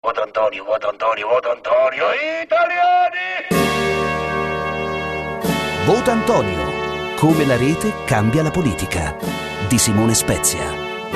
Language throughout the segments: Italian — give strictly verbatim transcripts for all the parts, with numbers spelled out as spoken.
Voto Antonio, voto Antonio, voto Antonio, italiani! Vota Antonio, come la rete cambia la politica, di Simone Spezia.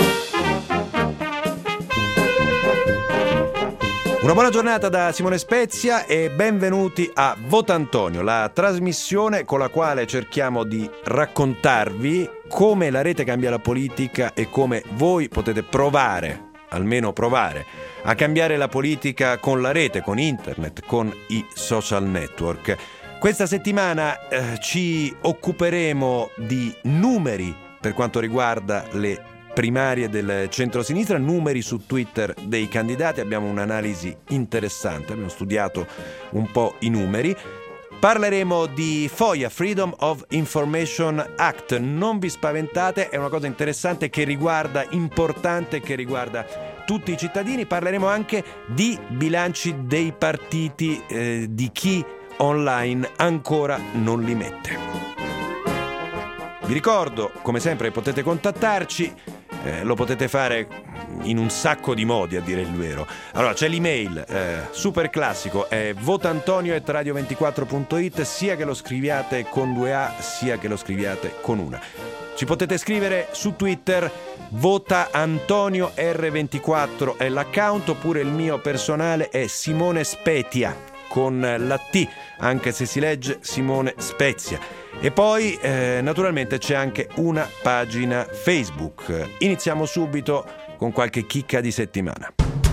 Una buona giornata da Simone Spezia e benvenuti a Vota Antonio, la trasmissione con la quale cerchiamo di raccontarvi come la rete cambia la politica e come voi potete provare, almeno provare, a cambiare la politica con la rete, con internet, con i social network. Questa settimana eh, ci occuperemo di numeri per quanto riguarda le primarie del centro-sinistra, numeri su Twitter dei candidati. Abbiamo un'analisi interessante, abbiamo studiato un po' i numeri. Parleremo di FOIA, Freedom of Information Act. Non vi spaventate, è una cosa interessante che riguarda, importante, che riguarda tutti i cittadini. Parleremo anche di bilanci dei partiti, eh, di chi online ancora non li mette. Vi ricordo, come sempre, potete contattarci. Eh, lo potete fare in un sacco di modi, a dire il vero. Allora, c'è l'email eh, super classico, è votantonio at radio ventiquattro punto it, sia che lo scriviate con due A sia che lo scriviate con una. Ci potete scrivere su Twitter, Vota Antonio erre ventiquattro è l'account, oppure il mio personale è Simone Spetia con la T, anche se si legge Simone Spezia. E poi eh, naturalmente c'è anche una pagina Facebook. Iniziamo subito con qualche chicca di settimana.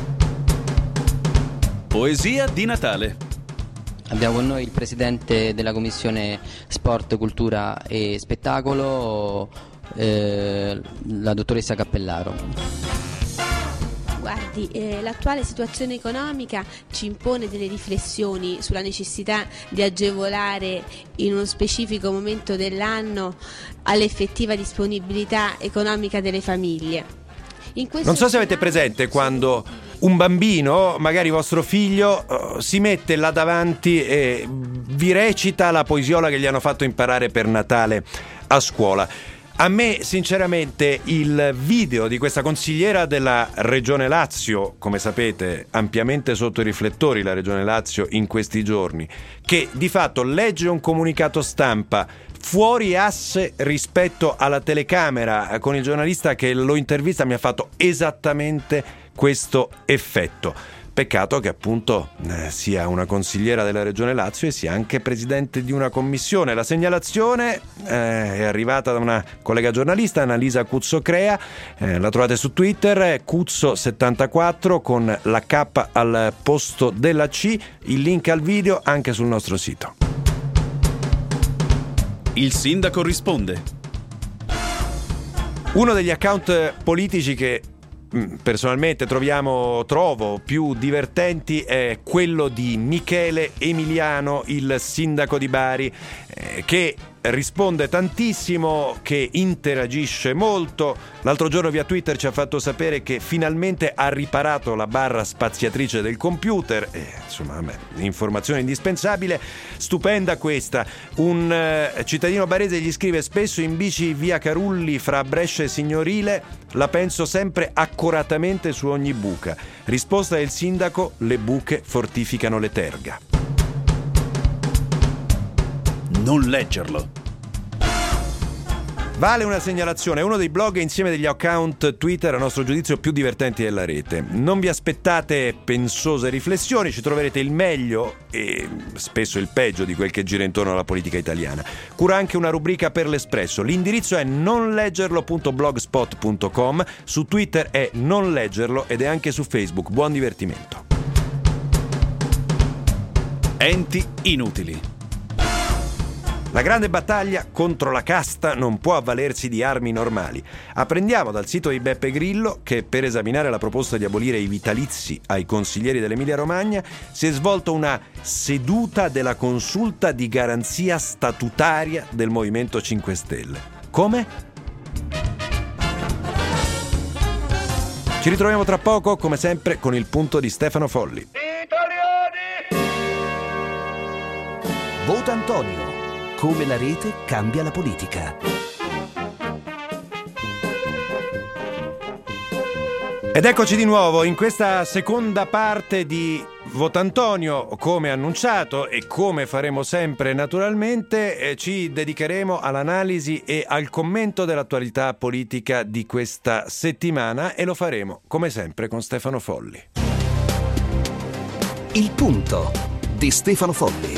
Poesia di Natale. Abbiamo con noi il presidente della commissione Sport, Cultura e Spettacolo, eh, la dottoressa Cappellaro. Guardi, eh, l'attuale situazione economica ci impone delle riflessioni sulla necessità di agevolare in uno specifico momento dell'anno all'effettiva disponibilità economica delle famiglie. In questo non so se avete presente quando un bambino, magari vostro figlio, uh, si mette là davanti e vi recita la poesiola che gli hanno fatto imparare per Natale a scuola. A me sinceramente il video di questa consigliera della Regione Lazio, come sapete ampiamente sotto i riflettori la Regione Lazio in questi giorni, che di fatto legge un comunicato stampa fuori asse rispetto alla telecamera con il giornalista che lo intervista, mi ha fatto esattamente questo effetto. Peccato che appunto eh, sia una consigliera della Regione Lazio e sia anche presidente di una commissione. La segnalazione eh, è arrivata da una collega giornalista, Annalisa Cuzzo-Crea, eh, la trovate su Twitter, Cuzzo settantaquattro con la K al posto della C, il link al video anche sul nostro sito. Il sindaco risponde. Uno degli account politici che personalmente troviamo trovo più divertenti è quello di Michele Emiliano, il sindaco di Bari, eh, che risponde tantissimo, che interagisce molto. L'altro giorno via Twitter ci ha fatto sapere che finalmente ha riparato la barra spaziatrice del computer. Eh, insomma, vabbè, informazione indispensabile. Stupenda questa. Un eh, cittadino barese gli scrive: spesso in bici via Carulli fra Brescia e Signorile la penso sempre accuratamente su ogni buca. Risposta del sindaco: le buche fortificano le terga. Non leggerlo. Vale una segnalazione, è uno dei blog insieme degli account Twitter a nostro giudizio più divertenti della rete. Non vi aspettate pensose riflessioni, ci troverete il meglio e spesso il peggio di quel che gira intorno alla politica italiana. Cura anche una rubrica per l'Espresso. L'indirizzo è nonleggerlo punto blogspot punto com, su Twitter è non leggerlo ed è anche su Facebook. Buon divertimento. Enti inutili. La grande battaglia contro la casta non può avvalersi di armi normali. Apprendiamo dal sito di Beppe Grillo che per esaminare la proposta di abolire i vitalizi ai consiglieri dell'Emilia Romagna si è svolta una seduta della consulta di garanzia statutaria del Movimento cinque Stelle. Come? Ci ritroviamo tra poco, come sempre, con il punto di Stefano Folli. Italiani! Vota Antonio. Come la rete cambia la politica. Ed eccoci di nuovo in questa seconda parte di Votantonio. Come annunciato e come faremo sempre naturalmente, eh, ci dedicheremo all'analisi e al commento dell'attualità politica di questa settimana, e lo faremo come sempre con Stefano Folli. Il punto di Stefano Folli.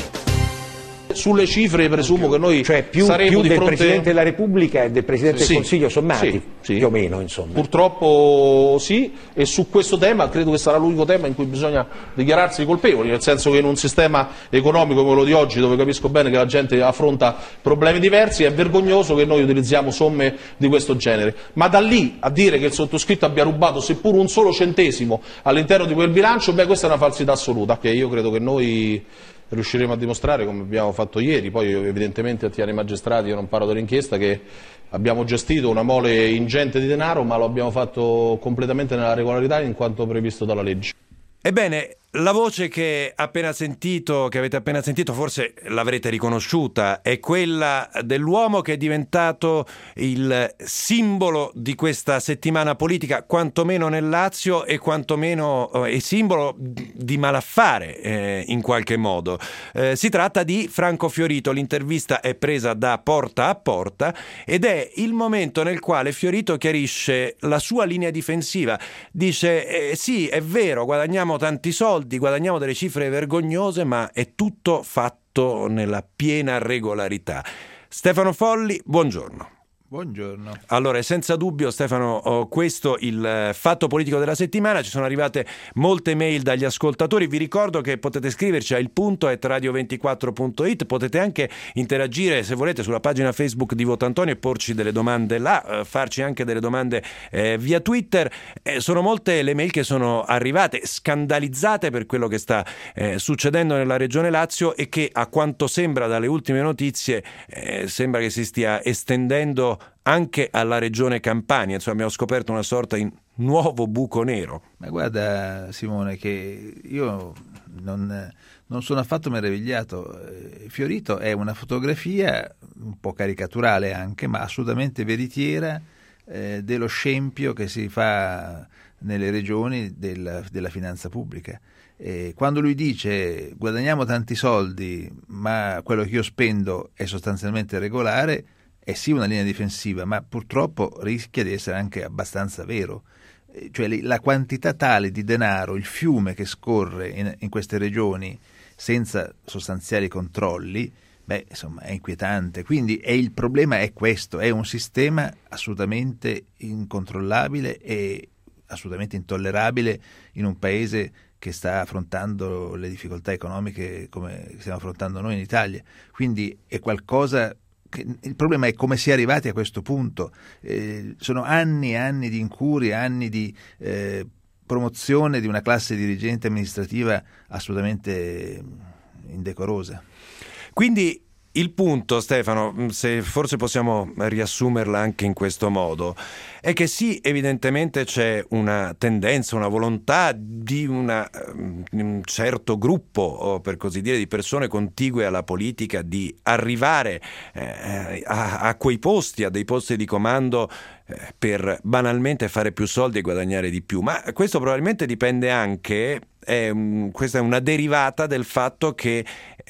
Sulle cifre presumo che noi cioè più, saremo più di del fronte... Presidente della Repubblica e del Presidente sì, del Consiglio sommati, sì, sì. più o meno, insomma. Purtroppo sì, e su questo tema credo che sarà l'unico tema in cui bisogna dichiararsi colpevoli, nel senso che in un sistema economico come quello di oggi, dove capisco bene che la gente affronta problemi diversi, è vergognoso che noi utilizziamo somme di questo genere. Ma da lì a dire che il sottoscritto abbia rubato seppur un solo centesimo all'interno di quel bilancio, beh, questa è una falsità assoluta, che io credo che noi riusciremo a dimostrare, come abbiamo fatto ieri. Poi evidentemente atti ai magistrati, io non parlo dell'inchiesta, che abbiamo gestito una mole ingente di denaro, ma lo abbiamo fatto completamente nella regolarità in quanto previsto dalla legge. Ebbene, la voce che appena sentito, che avete appena sentito, forse l'avrete riconosciuta, è quella dell'uomo che è diventato il simbolo di questa settimana politica, quantomeno nel Lazio, e quantomeno eh, simbolo di malaffare eh, in qualche modo. Eh, si tratta di Franco Fiorito. L'intervista è presa da Porta a Porta ed è il momento nel quale Fiorito chiarisce la sua linea difensiva. Dice eh, sì, è vero, guadagniamo tanti soldi, guadagniamo delle cifre vergognose, ma è tutto fatto nella piena regolarità. Stefano Folli, buongiorno. Buongiorno. Allora, senza dubbio, Stefano, oh, questo il fatto politico della settimana. Ci sono arrivate molte mail dagli ascoltatori. Vi ricordo che potete scriverci a il punto at radio ventiquattro punto it. Potete anche interagire, se volete, sulla pagina Facebook di Votantonio e porci delle domande là, eh, farci anche delle domande eh, via Twitter. Eh, sono molte le mail che sono arrivate, scandalizzate per quello che sta eh, succedendo nella regione Lazio, e che, a quanto sembra dalle ultime notizie, eh, sembra che si stia estendendo anche alla regione Campania. Insomma, abbiamo scoperto una sorta di nuovo buco nero. Ma guarda, Simone, che io non, non sono affatto meravigliato. Fiorito è una fotografia un po' caricaturale anche, ma assolutamente veritiera eh, dello scempio che si fa nelle regioni del, della finanza pubblica. E quando lui dice guadagniamo tanti soldi, ma quello che io spendo è sostanzialmente regolare, è sì una linea difensiva, ma purtroppo rischia di essere anche abbastanza vero. Cioè la quantità tale di denaro, il fiume che scorre in, in queste regioni senza sostanziali controlli, beh, insomma, è inquietante. Quindi è, il problema è questo, è un sistema assolutamente incontrollabile e assolutamente intollerabile in un paese che sta affrontando le difficoltà economiche come stiamo affrontando noi in Italia. Quindi è qualcosa... Il problema è come si è arrivati a questo punto. Eh, sono anni e anni di incurie, anni di eh, promozione di una classe dirigente amministrativa assolutamente indecorosa. Quindi il punto, Stefano, se forse possiamo riassumerla anche in questo modo, è che sì, evidentemente c'è una tendenza, una volontà di, una, di un certo gruppo, o per così dire, di persone contigue alla politica, di arrivare eh, a, a quei posti, a dei posti di comando, eh, per banalmente fare più soldi e guadagnare di più. Ma questo probabilmente dipende anche... È un, questa è una derivata del fatto che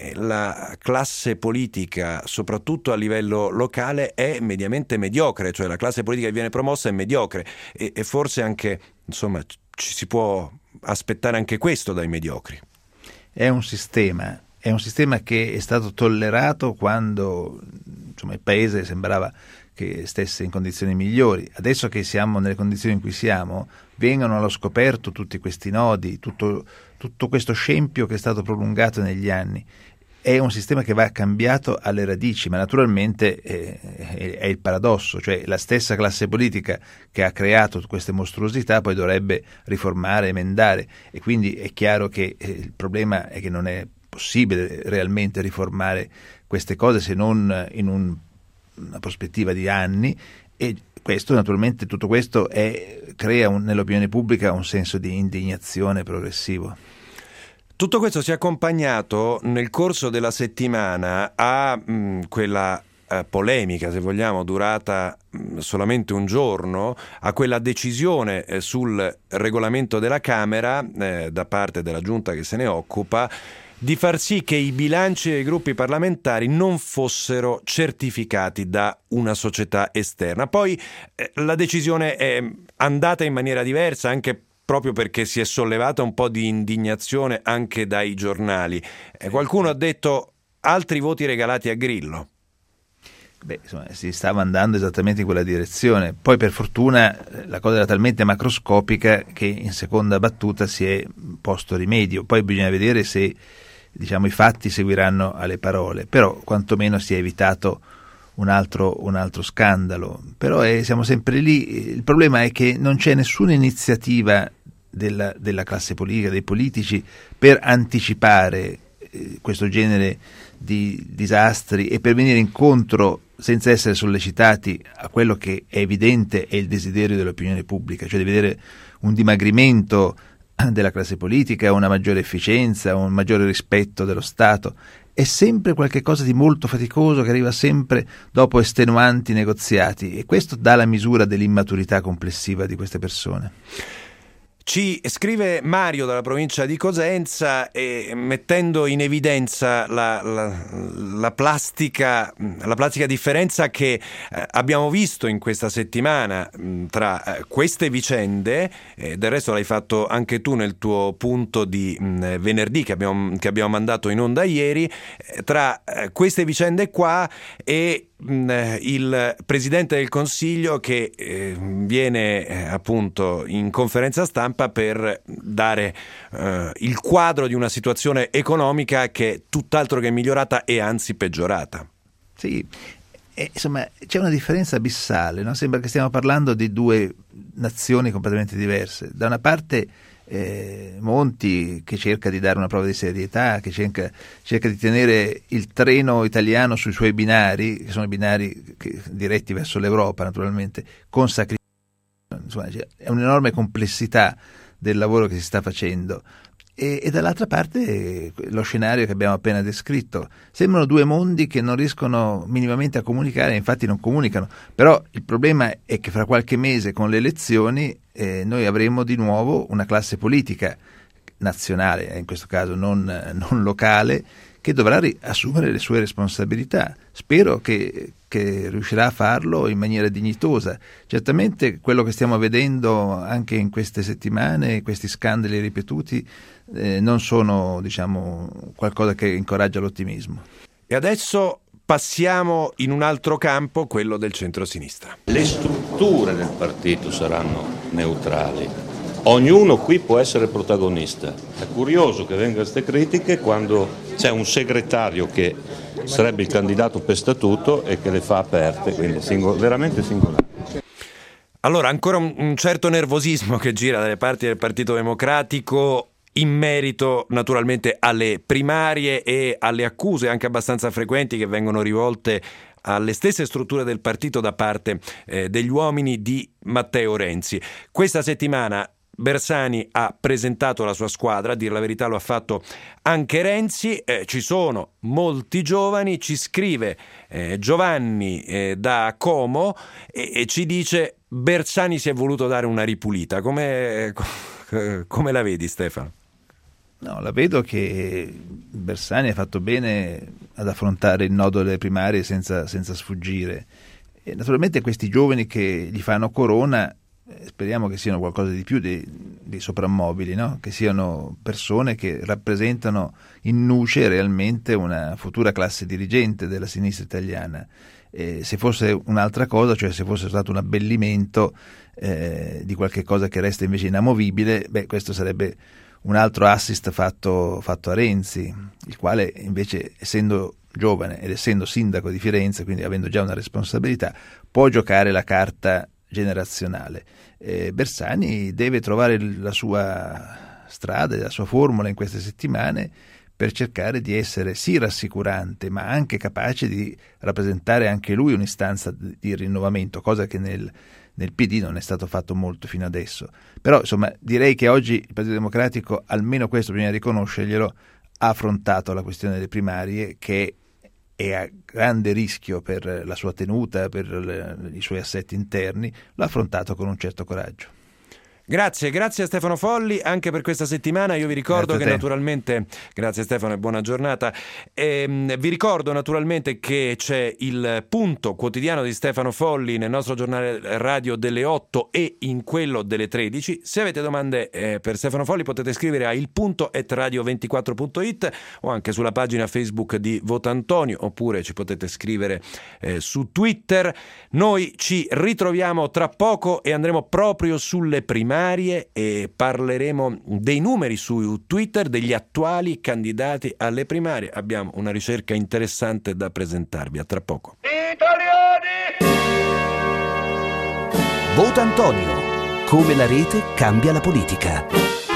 la classe politica, soprattutto a livello locale, è mediamente mediocre, cioè la classe politica che viene promossa è mediocre, e, e forse anche, insomma, ci si può aspettare anche questo dai mediocri. È un sistema, è un sistema che è stato tollerato quando, insomma, il paese sembrava che stesse in condizioni migliori. Adesso che siamo nelle condizioni in cui siamo, vengono allo scoperto tutti questi nodi, tutto, tutto questo scempio che è stato prolungato negli anni. È un sistema che va cambiato alle radici, ma naturalmente è, è, è il paradosso, cioè la stessa classe politica che ha creato queste mostruosità poi dovrebbe riformare, emendare, e quindi è chiaro che eh, il problema è che non è possibile realmente riformare queste cose se non in un, una prospettiva di anni, e questo naturalmente, tutto questo è, crea un, nell'opinione pubblica un senso di indignazione progressivo. Tutto questo si è accompagnato nel corso della settimana a mh, quella eh, polemica, se vogliamo, durata mh, solamente un giorno, a quella decisione eh, sul regolamento della Camera eh, da parte della giunta che se ne occupa di far sì che i bilanci dei gruppi parlamentari non fossero certificati da una società esterna. Poi eh, la decisione è andata in maniera diversa, anche proprio perché si è sollevata un po' di indignazione anche dai giornali. Eh, qualcuno ha detto altri voti regalati a Grillo. Beh, insomma, si stava andando esattamente in quella direzione. Poi per fortuna la cosa era talmente macroscopica che in seconda battuta si è posto rimedio. Poi bisogna vedere se, diciamo, i fatti seguiranno alle parole, però quantomeno si è evitato un altro, un altro scandalo. Però è, siamo sempre lì. Il problema è che non c'è nessuna iniziativa della, della classe politica, dei politici, per anticipare eh, questo genere di disastri e per venire incontro senza essere sollecitati a quello che è evidente è il desiderio dell'opinione pubblica, cioè di vedere un dimagrimento della classe politica, una maggiore efficienza, un maggiore rispetto dello Stato. È sempre qualche cosa di molto faticoso che arriva sempre dopo estenuanti negoziati, e questo dà la misura dell'immaturità complessiva di queste persone. Ci scrive Mario dalla provincia di Cosenza, e mettendo in evidenza la, la, la plastica la plastica differenza che eh, abbiamo visto in questa settimana mh, tra eh, queste vicende, eh, del resto l'hai fatto anche tu nel tuo punto di mh, venerdì che abbiamo, che abbiamo mandato in onda ieri, eh, tra eh, queste vicende qua e il Presidente del Consiglio che eh, viene eh, appunto in conferenza stampa per dare eh, il quadro di una situazione economica che è tutt'altro che migliorata e anzi peggiorata. Sì, e, insomma c'è una differenza abissale, no? Sembra che stiamo parlando di due nazioni completamente diverse. Da una parte Eh, Monti, che cerca di dare una prova di serietà, che cerca, cerca di tenere il treno italiano sui suoi binari, che sono i binari che, diretti verso l'Europa naturalmente, con sacrificio. Insomma, è un'enorme complessità del lavoro che si sta facendo. E, e dall'altra parte lo scenario che abbiamo appena descritto. Sembrano due mondi che non riescono minimamente a comunicare, infatti non comunicano, però il problema è che fra qualche mese con le elezioni eh, noi avremo di nuovo una classe politica nazionale, in questo caso non, non locale, che dovrà ri- assumere le sue responsabilità. Spero che, che riuscirà a farlo in maniera dignitosa. Certamente quello che stiamo vedendo anche in queste settimane, questi scandali ripetuti, eh, non sono, diciamo, qualcosa che incoraggia l'ottimismo. E adesso passiamo in un altro campo, quello del centro-sinistra. Le strutture del partito saranno neutrali. Ognuno qui può essere protagonista. È curioso che vengano queste critiche quando c'è un segretario che sarebbe il candidato per statuto e che le fa aperte, quindi singol- veramente singolare. Allora, ancora un, un certo nervosismo che gira dalle parti del Partito Democratico in merito naturalmente alle primarie e alle accuse anche abbastanza frequenti che vengono rivolte alle stesse strutture del partito da parte eh, degli uomini di Matteo Renzi. Questa settimana Bersani ha presentato la sua squadra, a dir la verità lo ha fatto anche Renzi, eh, ci sono molti giovani, ci scrive eh, Giovanni eh, da Como e, e ci dice Bersani si è voluto dare una ripulita. Come, come la vedi, Stefano? No, la vedo che Bersani ha fatto bene ad affrontare il nodo delle primarie senza, senza sfuggire. E naturalmente questi giovani che gli fanno corona, eh, speriamo che siano qualcosa di più dei, dei soprammobili, no? Che siano persone che rappresentano in nuce realmente una futura classe dirigente della sinistra italiana. Eh, se fosse un'altra cosa, cioè se fosse stato un abbellimento eh, di qualche cosa che resta invece inamovibile, beh, questo sarebbe un altro assist fatto, fatto a Renzi, il quale invece, essendo giovane ed essendo sindaco di Firenze, quindi avendo già una responsabilità, può giocare la carta generazionale. Eh, Bersani deve trovare la sua strada, la sua formula in queste settimane per cercare di essere sì rassicurante, ma anche capace di rappresentare anche lui un'istanza di rinnovamento, cosa che nel nel P D non è stato fatto molto fino adesso. Però insomma direi che oggi il Partito Democratico, almeno questo bisogna riconoscerglielo, ha affrontato la questione delle primarie, che è a grande rischio per la sua tenuta, per le, i suoi assetti interni, l'ha affrontato con un certo coraggio. Grazie, grazie a Stefano Folli anche per questa settimana. Io vi ricordo Grazie che naturalmente, grazie Stefano e buona giornata, ehm, vi ricordo naturalmente che c'è il punto quotidiano di Stefano Folli nel nostro giornale radio delle otto e in quello delle tredici. Se avete domande eh, per Stefano Folli potete scrivere a ilpunto at radio ventiquattro punto it o anche sulla pagina Facebook di Votantonio, oppure ci potete scrivere eh, su Twitter. Noi ci ritroviamo tra poco e andremo proprio sulle primarie e parleremo dei numeri su Twitter degli attuali candidati alle primarie. Abbiamo una ricerca interessante da presentarvi. A tra poco. Italiani! Votantonio. Come la rete cambia la politica.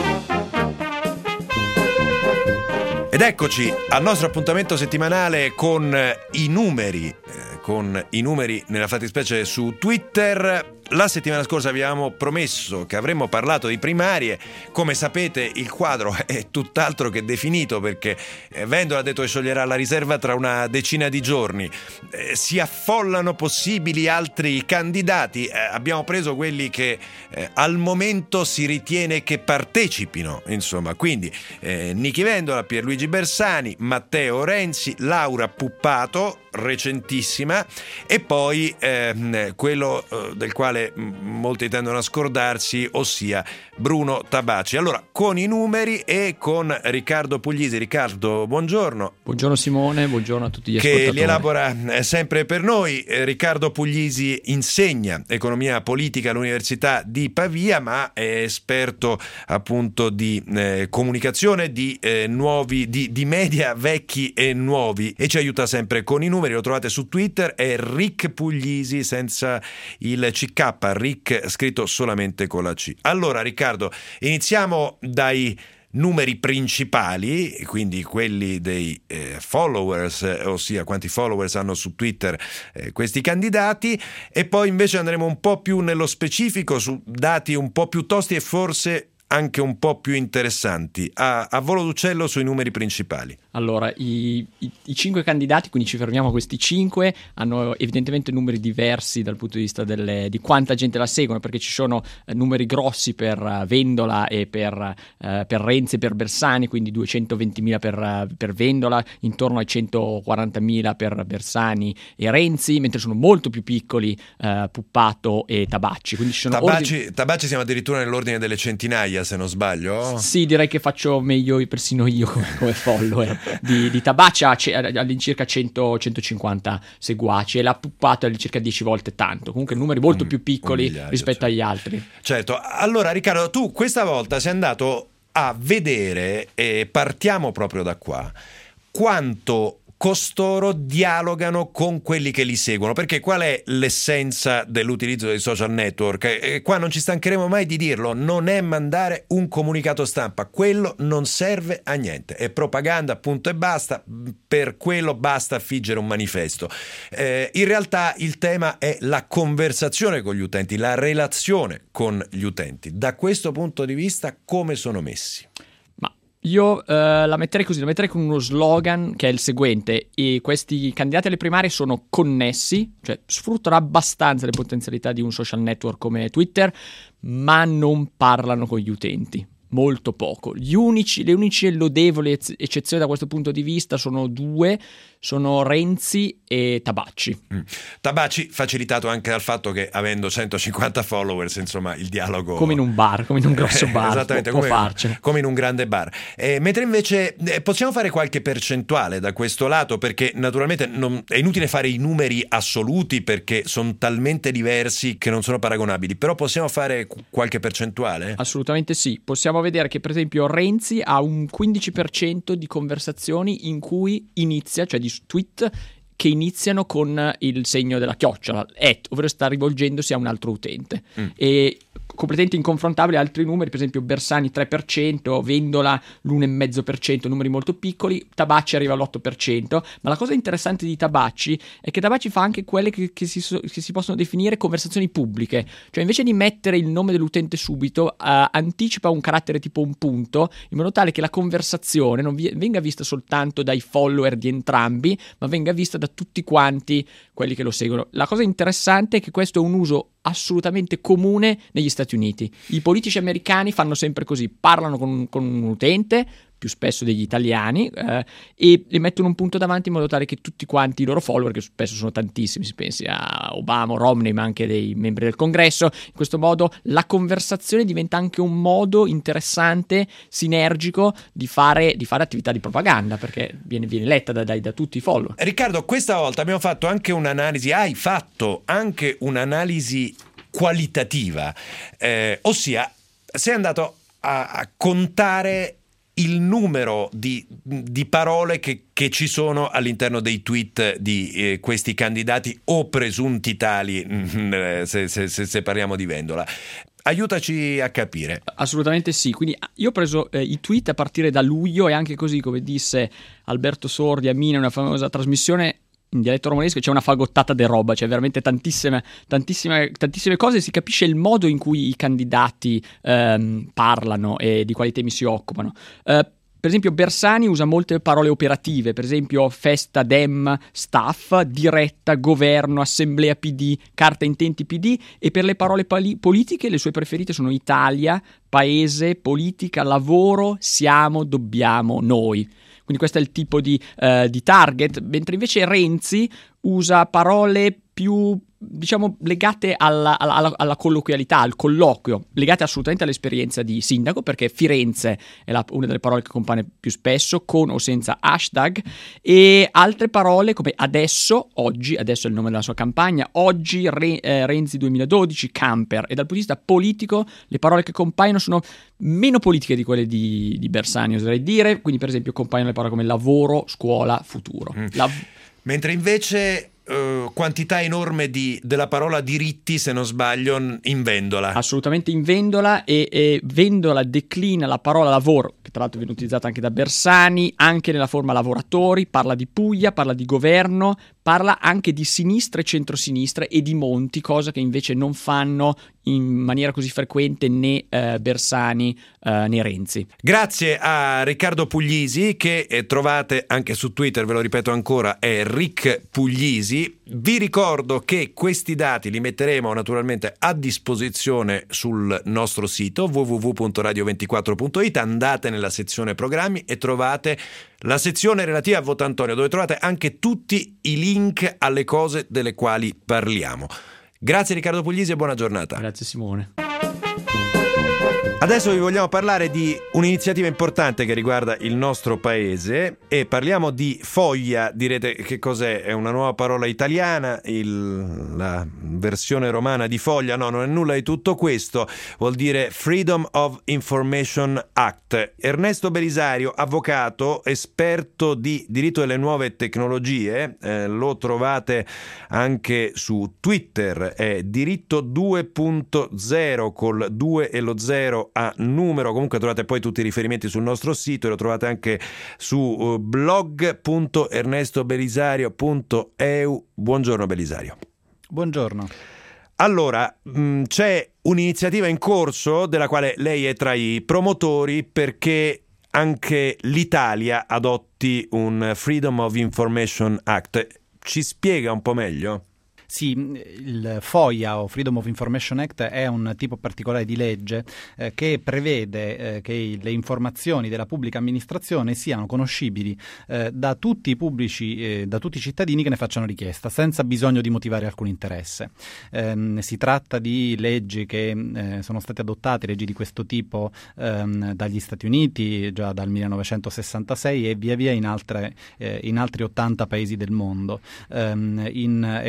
Ed eccoci al nostro appuntamento settimanale con i numeri, eh, con i numeri nella fattispecie su Twitter. La settimana scorsa abbiamo promesso che avremmo parlato di primarie. Come sapete il quadro è tutt'altro che definito, perché Vendola ha detto che scioglierà la riserva tra una decina di giorni. Eh, si affollano possibili altri candidati. Eh, abbiamo preso quelli che eh, al momento si ritiene che partecipino, insomma. Quindi eh, Nichi Vendola, Pierluigi Bersani, Matteo Renzi, Laura Puppato, recentissima, e poi eh, quello eh, del quale molti tendono a scordarsi, ossia Bruno Tabacci. Allora, con i numeri e con Riccardo Puglisi. Riccardo, buongiorno. Buongiorno Simone, buongiorno a tutti gli ascoltatori. Che li elabora sempre per noi. Riccardo Puglisi insegna economia politica all'Università di Pavia, ma è esperto appunto di eh, comunicazione, di eh, nuovi, di, di media vecchi e nuovi, e ci aiuta sempre con i numeri. Lo trovate su Twitter, è Rick Puglisi senza il C K, Rick scritto solamente con la C. Allora Riccardo, iniziamo dai numeri principali, quindi quelli dei eh, followers, eh, ossia quanti followers hanno su Twitter eh, questi candidati, e poi invece andremo un po' più nello specifico su dati un po' più tosti e forse anche un po' più interessanti. A, a volo d'uccello sui numeri principali. Allora, i, i, i cinque candidati, quindi ci fermiamo a questi cinque, hanno evidentemente numeri diversi dal punto di vista delle, di quanta gente la seguono, perché ci sono eh, numeri grossi per uh, Vendola e per, uh, per Renzi e per Bersani, quindi duecentoventimila per, uh, per Vendola, intorno ai centoquarantamila per Bersani e Renzi, mentre sono molto più piccoli uh, Puppato e Tabacci. Quindi ci sono Tabacci, ordini... Tabacci siamo addirittura nell'ordine delle centinaia, se non sbaglio. Sì, direi che faccio meglio persino io come, come follower di, di Tabacci. Ha all'incirca cento centocinquanta seguaci e l'ha Puppato all'incirca dieci volte tanto. Comunque numeri molto un, più piccoli migliaio, rispetto certo. agli altri. Certo. Allora Riccardo, tu questa volta sei andato a vedere, e partiamo proprio da qua, quanto costoro dialogano con quelli che li seguono, perché qual è l'essenza dell'utilizzo dei social network? E qua non ci stancheremo mai di dirlo, non è mandare un comunicato stampa, quello non serve a niente, è propaganda, punto e basta, per quello basta affiggere un manifesto. Eh, in realtà il tema è la conversazione con gli utenti, la relazione con gli utenti. Da questo punto di vista come sono messi? Io eh, la metterei così, la metterei con uno slogan che è il seguente: e questi candidati alle primarie sono connessi, cioè sfruttano abbastanza le potenzialità di un social network come Twitter, ma non parlano con gli utenti. Molto poco. Gli unici, le unici lodevoli eccezioni da questo punto di vista sono due, sono Renzi e Tabacci. Mm. Tabacci facilitato anche dal fatto che, avendo centocinquanta followers, insomma il dialogo come in un bar, come in un grosso bar, esattamente, può, come, può farcene. Come in un grande bar. Eh, mentre invece eh, possiamo fare qualche percentuale da questo lato, perché naturalmente non, è inutile fare i numeri assoluti perché sono talmente diversi che non sono paragonabili, però possiamo fare qualche percentuale? Assolutamente sì, possiamo vedere che per esempio Renzi ha un quindici per cento di conversazioni in cui inizia, cioè di tweet che iniziano con il segno della chiocciola, at, ovvero sta rivolgendosi a un altro utente. Mm. E completamente inconfrontabili altri numeri, per esempio Bersani tre per cento, Vendola l'uno virgola cinque per cento, numeri molto piccoli, Tabacci arriva all'otto per cento, ma la cosa interessante di Tabacci è che Tabacci fa anche quelle che, che, si, che si possono definire conversazioni pubbliche, cioè invece di mettere il nome dell'utente subito, uh, anticipa un carattere tipo un punto, in modo tale che la conversazione non vi- venga vista soltanto dai follower di entrambi, ma venga vista da tutti quanti quelli che lo seguono. La cosa interessante è che questo è un uso assolutamente comune negli Stati Uniti. I politici americani fanno sempre così, parlano con, con un utente, più spesso degli italiani, eh, e le mettono un punto davanti in modo tale che tutti quanti i loro follower, che spesso sono tantissimi, si pensi a Obama, Romney, ma anche dei membri del Congresso, in questo modo la conversazione diventa anche un modo interessante, sinergico di fare, di fare attività di propaganda, perché viene, viene letta da, da, da tutti i follower. Riccardo, questa volta abbiamo fatto anche un'analisi, hai fatto anche un'analisi qualitativa, eh, ossia sei andato a, a contare il numero di, di parole che, che ci sono all'interno dei tweet di eh, questi candidati o presunti tali, eh, se, se, se, se parliamo di Vendola. Aiutaci a capire. Assolutamente sì, quindi io ho preso eh, i tweet a partire da luglio, e anche così, come disse Alberto Sordi a Mina, una famosa trasmissione in dialetto romanesco, c'è una fagottata de roba, c'è veramente tantissime, tantissime, tantissime cose, si capisce il modo in cui i candidati ehm, parlano e di quali temi si occupano. Eh, per esempio Bersani usa molte parole operative, per esempio festa, dem, staff, diretta, governo, assemblea P D, carta intenti P D, e per le parole pali- politiche le sue preferite sono Italia, paese, politica, lavoro, siamo, dobbiamo, noi. Quindi questo è il tipo di, uh, di target, mentre invece Renzi usa parole più, diciamo, legate alla, alla, alla colloquialità, al colloquio, legate assolutamente all'esperienza di sindaco, perché Firenze è la, una delle parole che compare più spesso, con o senza hashtag, e altre parole come adesso, oggi, adesso è il nome della sua campagna, oggi, Re, eh, Renzi duemiladodici, camper, e dal punto di vista politico le parole che compaiono sono meno politiche di quelle di, di Bersani, oserei dire, quindi per esempio compaiono le parole come lavoro, scuola, futuro. Mm. La... Mentre invece uh, quantità enorme di, della parola diritti, se non sbaglio, in Vendola. Assolutamente in Vendola, e, e Vendola declina la parola lavoro, che tra l'altro viene utilizzata anche da Bersani, anche nella forma lavoratori, parla di Puglia, parla di governo, parla anche di sinistra e centrosinistra e di Monti, cosa che invece non fanno in maniera così frequente né eh, Bersani eh, né Renzi. Grazie a Riccardo Puglisi, che eh, trovate anche su Twitter, ve lo ripeto ancora, è Ric Puglisi. Vi ricordo che questi dati li metteremo naturalmente a disposizione sul nostro sito w w w punto radio ventiquattro punto it, andate nella sezione programmi e trovate la sezione relativa a Votantonio, dove trovate anche tutti i link alle cose delle quali parliamo. Grazie Riccardo Puglisi e buona giornata. Grazie Simone. Adesso vi vogliamo parlare di un'iniziativa importante che riguarda il nostro paese, e parliamo di Foglia. Direte che cos'è? È una nuova parola italiana, il, la versione romana di Foglia? No, non è nulla di tutto questo, vuol dire Freedom of Information Act. Ernesto Belisario, avvocato, esperto di diritto delle nuove tecnologie, eh, lo trovate anche su Twitter, è diritto due punto zero col due e lo zero a numero. Comunque trovate poi tutti i riferimenti sul nostro sito, e lo trovate anche su uh, blog punto ernesto belisario punto e u. Buongiorno Belisario. Buongiorno. Allora, mh, c'è un'iniziativa in corso della quale lei è tra i promotori, perché anche l'Italia adotti un Freedom of Information Act. Ci spiega un po' meglio? Sì, il FOIA o Freedom of Information Act è un tipo particolare di legge eh, che prevede eh, che le informazioni della pubblica amministrazione siano conoscibili eh, da tutti i pubblici, eh, da tutti i cittadini che ne facciano richiesta, senza bisogno di motivare alcun interesse. Eh, si tratta di leggi che eh, sono state adottate, leggi di questo tipo, ehm, dagli Stati Uniti già dal millenovecentosessantasei e via via in, altre, eh, in altri ottanta paesi del mondo. Eh, in Europa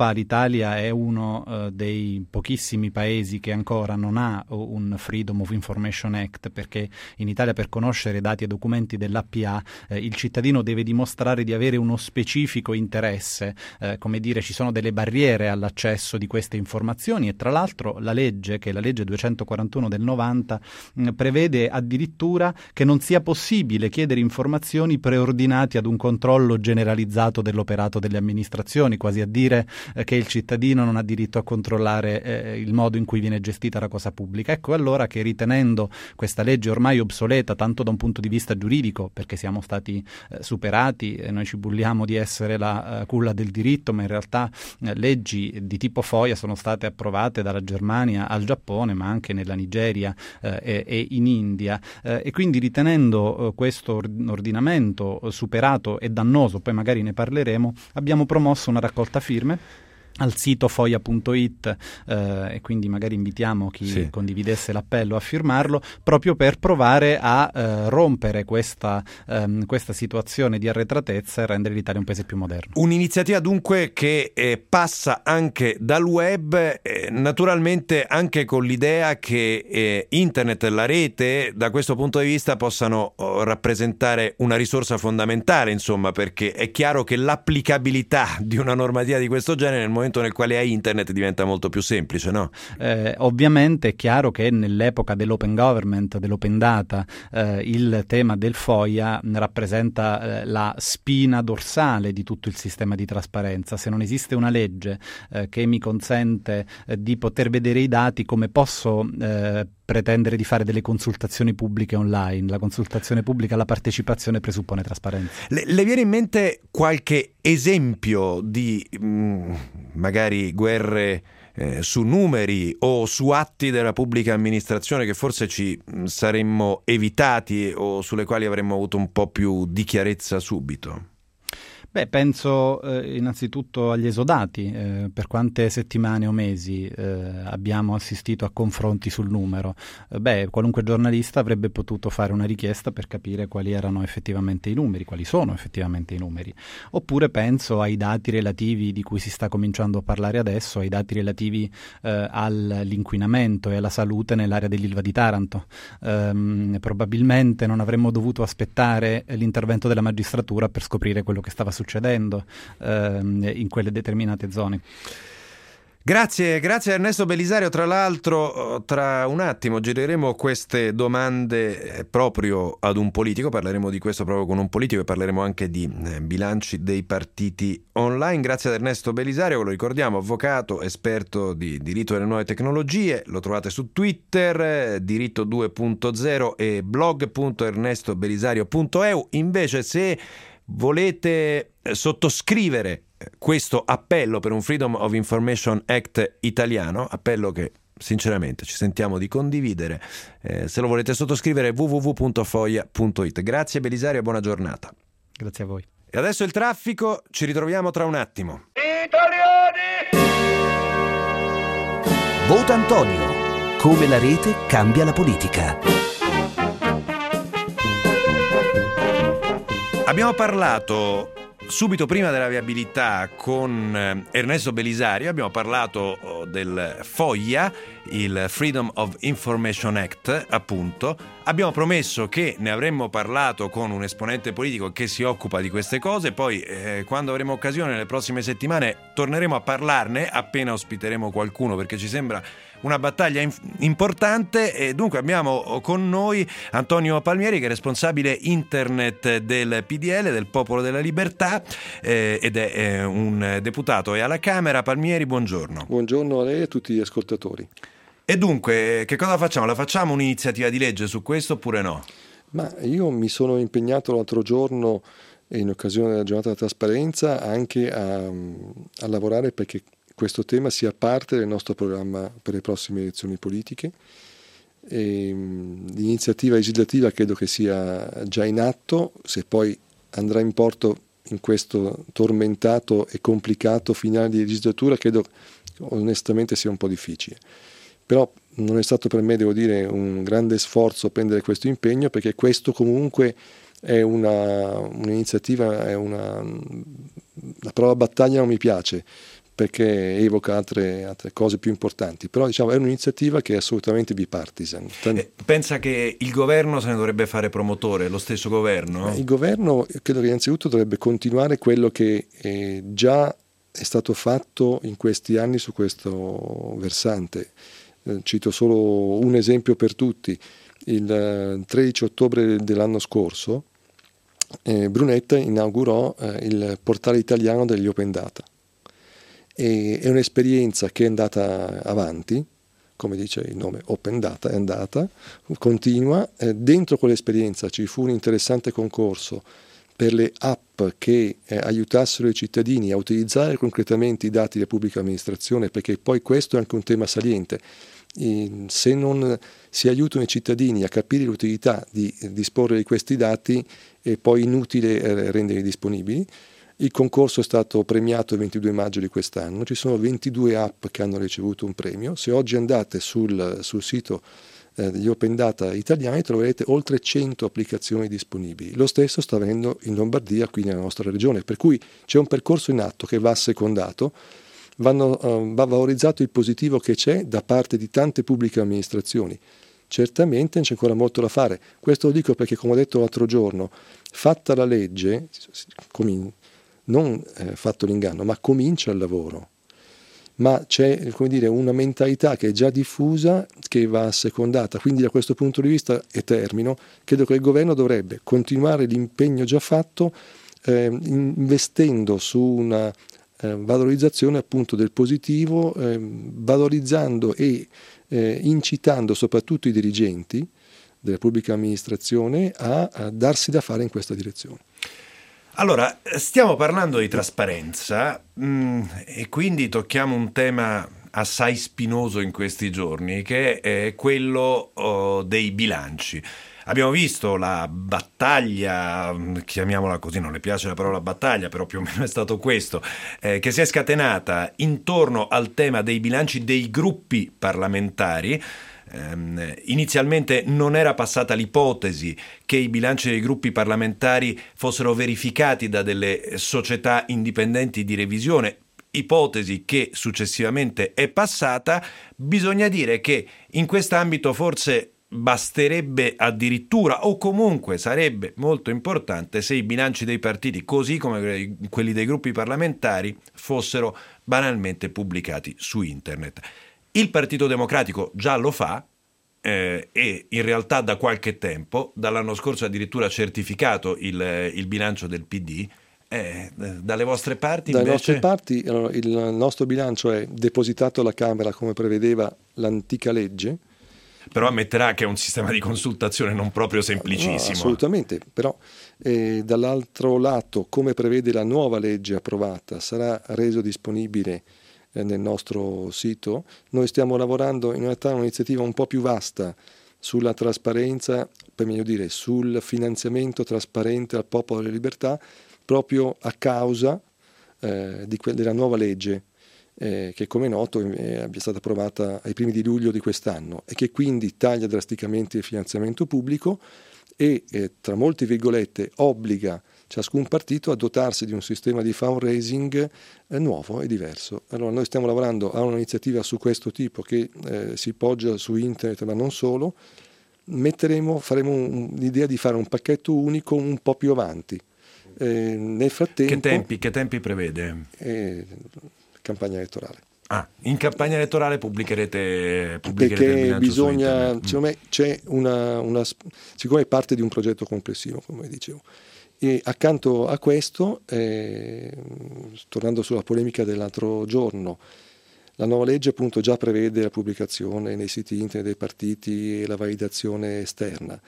fa l'Italia è uno uh, dei pochissimi paesi che ancora non ha un Freedom of Information Act, perché in Italia per conoscere dati e documenti dell'A P A eh, il cittadino deve dimostrare di avere uno specifico interesse, eh, come dire ci sono delle barriere all'accesso di queste informazioni, e tra l'altro la legge, che è la legge duecentoquarantuno del novanta, mh, prevede addirittura che non sia possibile chiedere informazioni preordinati ad un controllo generalizzato dell'operato delle amministrazioni, quasi a dire eh, che il cittadino non ha diritto a controllare eh, il modo in cui viene gestita la cosa pubblica. Ecco allora che, ritenendo questa legge ormai obsoleta tanto da un punto di vista giuridico, perché siamo stati eh, superati e noi ci bulliamo di essere la uh, culla del diritto, ma in realtà eh, leggi di tipo FOIA sono state approvate dalla Germania al Giappone, ma anche nella Nigeria eh, e, e in India, eh, e quindi ritenendo eh, questo ordinamento eh, superato e dannoso, poi magari ne parleremo, abbiamo promosso una raccolta firme al sito foia punto it, eh, e quindi magari invitiamo chi sì. condividesse l'appello a firmarlo, proprio per provare a eh, rompere questa, ehm, questa situazione di arretratezza e rendere l'Italia un paese più moderno. Un'iniziativa dunque che eh, passa anche dal web, eh, naturalmente anche con l'idea che eh, internet e la rete da questo punto di vista possano oh, rappresentare una risorsa fondamentale, insomma, perché è chiaro che l'applicabilità di una normativa di questo genere nel momento nel quale hai internet diventa molto più semplice, no? Eh, ovviamente è chiaro che nell'epoca dell'open government, dell'open data, eh, il tema del FOIA rappresenta eh, la spina dorsale di tutto il sistema di trasparenza. Se non esiste una legge eh, che mi consente eh, di poter vedere i dati, come posso eh, pretendere di fare delle consultazioni pubbliche online? La consultazione pubblica, la partecipazione presuppone trasparenza. Le, le viene in mente qualche esempio di mh, magari guerre eh, su numeri o su atti della pubblica amministrazione che forse ci mh, saremmo evitati o sulle quali avremmo avuto un po' più di chiarezza subito? Beh, penso eh, innanzitutto agli esodati. Eh, per quante settimane o mesi eh, abbiamo assistito a confronti sul numero? Eh, beh, qualunque giornalista avrebbe potuto fare una richiesta per capire quali erano effettivamente i numeri, quali sono effettivamente i numeri. Oppure penso ai dati relativi di cui si sta cominciando a parlare adesso, ai dati relativi eh, all'inquinamento e alla salute nell'area dell'Ilva di Taranto. Eh, probabilmente non avremmo dovuto aspettare l'intervento della magistratura per scoprire quello che stava succedendo ehm, in quelle determinate zone. Grazie, grazie Ernesto Belisario. Tra l'altro, tra un attimo gireremo queste domande proprio ad un politico, parleremo di questo proprio con un politico e parleremo anche di eh, bilanci dei partiti online. Grazie ad Ernesto Belisario, lo ricordiamo, avvocato, esperto di diritto delle nuove tecnologie, lo trovate su Twitter, eh, diritto due punto zero e blog punto ernesto belisario punto e u. Invece, se volete sottoscrivere questo appello per un Freedom of Information Act italiano, appello che sinceramente ci sentiamo di condividere, eh, se lo volete sottoscrivere w w w punto foia punto it. Grazie Belisario e buona giornata. Grazie a voi. E adesso il traffico, ci ritroviamo tra un attimo. Italiani! Vota Antonio. Come la rete cambia la politica. Abbiamo parlato subito prima della viabilità con Ernesto Belisario, abbiamo parlato del FOIA, il Freedom of Information Act, appunto. Abbiamo promesso che ne avremmo parlato con un esponente politico che si occupa di queste cose, poi eh, quando avremo occasione nelle prossime settimane torneremo a parlarne appena ospiteremo qualcuno, perché ci sembra una battaglia inf- importante. E dunque abbiamo con noi Antonio Palmieri, che è responsabile internet del P D L, del Popolo della Libertà, eh, ed è eh, un deputato e alla Camera. Palmieri, buongiorno. Buongiorno a lei e a tutti gli ascoltatori. E dunque, che cosa facciamo? La facciamo un'iniziativa di legge su questo oppure no? Ma io mi sono impegnato l'altro giorno, in occasione della giornata della trasparenza, anche a, a lavorare perché questo tema sia parte del nostro programma per le prossime elezioni politiche. E, l'iniziativa legislativa credo che sia già in atto, se poi andrà in porto in questo tormentato e complicato finale di legislatura credo onestamente sia un po' difficile. Però non è stato per me, devo dire, un grande sforzo prendere questo impegno, perché questo comunque è una, un'iniziativa, è una, la parola battaglia non mi piace, perché evoca altre, altre cose più importanti, però diciamo è un'iniziativa che è assolutamente bipartisan. Eh, pensa che il governo se ne dovrebbe fare promotore, lo stesso governo? Il governo credo che innanzitutto dovrebbe continuare quello che eh, già è stato fatto in questi anni su questo versante. Eh, cito solo un esempio per tutti. Il eh, tredici ottobre dell'anno scorso eh, Brunetta inaugurò eh, il portale italiano degli Open Data. E, è un'esperienza che è andata avanti, come dice il nome Open Data, è andata, continua. Eh, dentro quell'esperienza ci fu un interessante concorso per le app che eh, aiutassero i cittadini a utilizzare concretamente i dati della pubblica amministrazione, perché poi questo è anche un tema saliente. E se non si aiutano i cittadini a capire l'utilità di disporre di questi dati, è poi inutile eh, renderli disponibili. Il concorso è stato premiato il ventidue maggio di quest'anno, ci sono ventidue app che hanno ricevuto un premio. Se oggi andate sul, sul sito eh, degli Open Data italiani troverete oltre cento applicazioni disponibili. Lo stesso sta avvenendo in Lombardia, qui nella nostra regione, per cui c'è un percorso in atto che va assecondato, vanno, uh, va valorizzato il positivo che c'è da parte di tante pubbliche amministrazioni. Certamente c'è ancora molto da fare, questo lo dico perché, come ho detto l'altro giorno, fatta la legge, come non eh, fatto l'inganno, ma comincia il lavoro. Ma c'è, come dire, una mentalità che è già diffusa, che va assecondata. Quindi da questo punto di vista, e termino, credo che il governo dovrebbe continuare l'impegno già fatto, eh, investendo su una eh, valorizzazione appunto del positivo, eh, valorizzando e eh, incitando soprattutto i dirigenti della pubblica amministrazione a, a darsi da fare in questa direzione. Allora, stiamo parlando di trasparenza mh, e quindi tocchiamo un tema assai spinoso in questi giorni, che è quello oh, dei bilanci. Abbiamo visto la battaglia, chiamiamola così, non le piace la parola battaglia, però più o meno è stato questo, eh, che si è scatenata intorno al tema dei bilanci dei gruppi parlamentari. Um, inizialmente non era passata l'ipotesi che i bilanci dei gruppi parlamentari fossero verificati da delle società indipendenti di revisione, ipotesi che successivamente è passata. Bisogna dire che in quest'ambito forse basterebbe addirittura, o comunque sarebbe molto importante, se i bilanci dei partiti, così come quelli dei gruppi parlamentari, fossero banalmente pubblicati su internet. Il Partito Democratico già lo fa eh, e in realtà da qualche tempo, dall'anno scorso addirittura ha certificato il, il bilancio del P D. Eh, dalle vostre parti Dalle invece... nostre parti allora, il nostro bilancio è depositato alla Camera come prevedeva l'antica legge. Però ammetterà che è un sistema di consultazione non proprio semplicissimo. No, assolutamente, però eh, dall'altro lato, come prevede la nuova legge approvata, sarà reso disponibile nel nostro sito. Noi stiamo lavorando in realtà un'iniziativa un po' più vasta sulla trasparenza, per meglio dire sul finanziamento trasparente al Popolo delle Libertà, proprio a causa eh, di que- della nuova legge eh, che, come noto, è stata approvata ai primi di luglio di quest'anno e che quindi taglia drasticamente il finanziamento pubblico e eh, tra molte virgolette obbliga ciascun partito a dotarsi di un sistema di fundraising eh, nuovo e diverso. Allora noi stiamo lavorando a un'iniziativa su questo tipo che eh, si poggia su internet, ma non solo. Metteremo, faremo un, l'idea di fare un pacchetto unico un po' più avanti. Eh, nel frattempo... Che tempi, che tempi prevede? Eh, campagna elettorale. Ah, in campagna elettorale pubblicherete, pubblicherete il perché bilancio bisogna, su internet. secondo me c'è una, una, siccome è parte di un progetto complessivo, come dicevo. E accanto a questo, eh, tornando sulla polemica dell'altro giorno, la nuova legge appunto già prevede la pubblicazione nei siti internet dei partiti e la validazione esterna.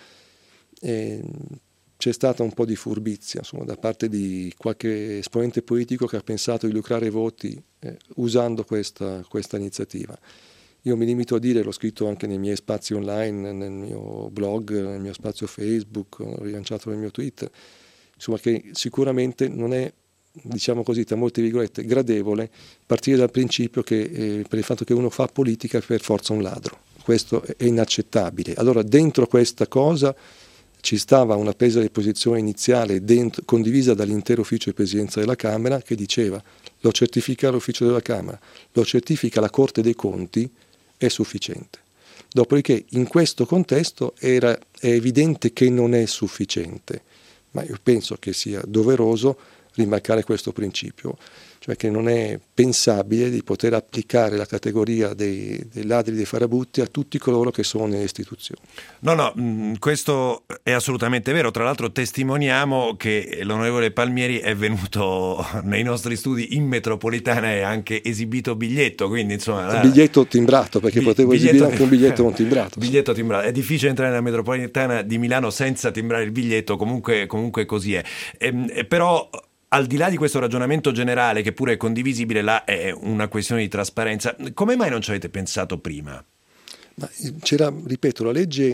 E c'è stata un po' di furbizia insomma, da parte di qualche esponente politico che ha pensato di lucrare voti eh, usando questa, questa iniziativa. Io mi limito a dire, l'ho scritto anche nei miei spazi online, nel mio blog, nel mio spazio Facebook, ho rilanciato nel mio Twitter, insomma che sicuramente non è, diciamo così, tra molte virgolette, gradevole partire dal principio che eh, per il fatto che uno fa politica è per forza un ladro. Questo è inaccettabile. Allora dentro questa cosa ci stava una presa di posizione iniziale dentro, condivisa dall'intero ufficio di presidenza della Camera, che diceva: lo certifica l'ufficio della Camera, lo certifica la Corte dei Conti, è sufficiente. Dopodiché in questo contesto era, è evidente che non è sufficiente, ma io penso che sia doveroso rimarcare questo principio, cioè che non è pensabile di poter applicare la categoria dei, dei ladri, dei farabutti a tutti coloro che sono nelle istituzioni. No, no, mh, questo è assolutamente vero. Tra l'altro testimoniamo che l'onorevole Palmieri è venuto nei nostri studi in metropolitana e ha anche esibito biglietto, quindi insomma... La... Biglietto timbrato, perché Bi- potevo biglietto... esibire anche un biglietto non timbrato. Biglietto timbrato. È difficile entrare nella metropolitana di Milano senza timbrare il biglietto, comunque, comunque così è. E, però... Al di là di questo ragionamento generale, che pure è condivisibile, là è una questione di trasparenza. Come mai non ci avete pensato prima? Ma c'era, ripeto, la legge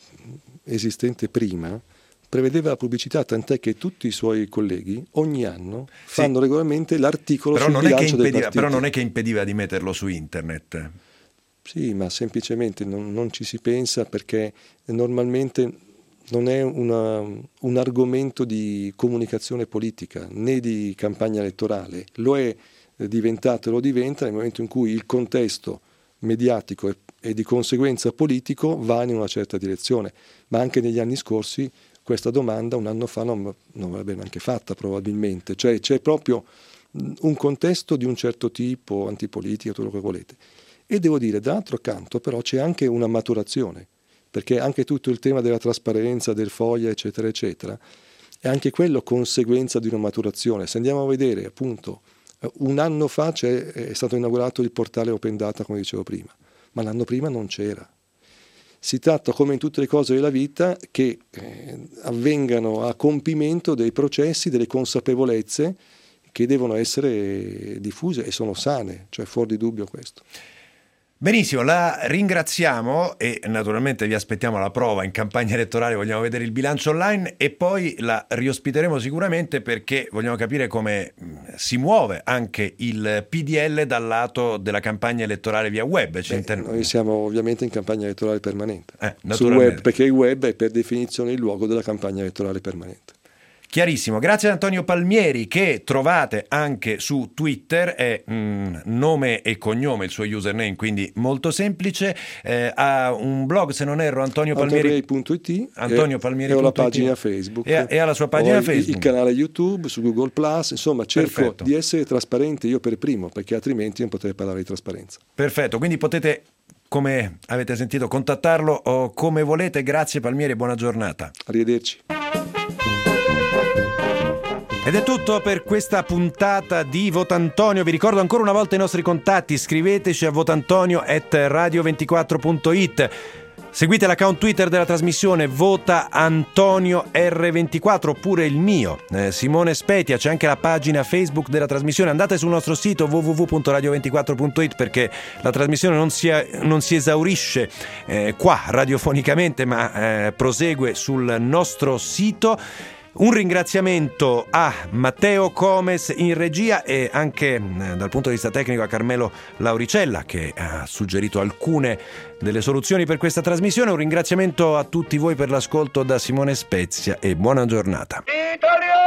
esistente prima prevedeva la pubblicità, tant'è che tutti i suoi colleghi ogni anno fanno sì. regolarmente l'articolo però sul non bilancio è che impediva, dei partiti. Però non è che impediva di metterlo su internet. Sì, ma semplicemente non, non ci si pensa, perché normalmente non è una, un argomento di comunicazione politica né di campagna elettorale, lo è diventato e lo diventa nel momento in cui il contesto mediatico e, e di conseguenza politico va in una certa direzione, ma anche negli anni scorsi questa domanda un anno fa non, non avrebbe neanche fatta probabilmente, cioè c'è proprio un contesto di un certo tipo, antipolitica, tutto quello che volete, e devo dire dall'altro canto però c'è anche una maturazione, perché anche tutto il tema della trasparenza, del foglia, eccetera, eccetera, è anche quello conseguenza di una maturazione. Se andiamo a vedere, appunto, un anno fa c'è, è stato inaugurato il portale Open Data, come dicevo prima, ma l'anno prima non c'era. Si tratta, come in tutte le cose della vita, che eh, avvengano a compimento dei processi, delle consapevolezze che devono essere diffuse e sono sane, cioè fuori di dubbio questo. Benissimo, la ringraziamo e naturalmente vi aspettiamo alla prova in campagna elettorale, vogliamo vedere il bilancio online e poi la riospiteremo sicuramente perché vogliamo capire come si muove anche il P D L dal lato della campagna elettorale via web. Beh, inter... Noi siamo ovviamente in campagna elettorale permanente, eh, sul web, perché il web è per definizione il luogo della campagna elettorale permanente. Chiarissimo, grazie ad Antonio Palmieri che trovate anche su Twitter, è mm, nome e cognome il suo username, quindi molto semplice, eh, ha un blog se non erro Antonio Palmieri punto it Antonio Palmieri e ho la pagina Facebook e, e ha la sua pagina ho Facebook, il canale YouTube, su Google Plus, insomma cerco Perfetto. di essere trasparente io per primo, perché altrimenti non potrei parlare di trasparenza. Perfetto, quindi potete, come avete sentito, contattarlo o come volete. Grazie Palmieri e buona giornata. Arrivederci. Ed è tutto per questa puntata di Votantonio. Vi ricordo ancora una volta i nostri contatti. Scriveteci a votantonio chiocciola radio ventiquattro punto it. Seguite l'account Twitter della trasmissione Vota Antonio erre ventiquattro oppure il mio, eh, Simone Spetia. C'è anche la pagina Facebook della trasmissione. Andate sul nostro sito w w w punto radio ventiquattro punto it perché la trasmissione non si, non si esaurisce eh, qua radiofonicamente, ma eh, prosegue sul nostro sito. Un ringraziamento a Matteo Comes in regia e anche eh, dal punto di vista tecnico a Carmelo Lauricella che ha suggerito alcune delle soluzioni per questa trasmissione. Un ringraziamento a tutti voi per l'ascolto da Simone Spezia e buona giornata. Italia!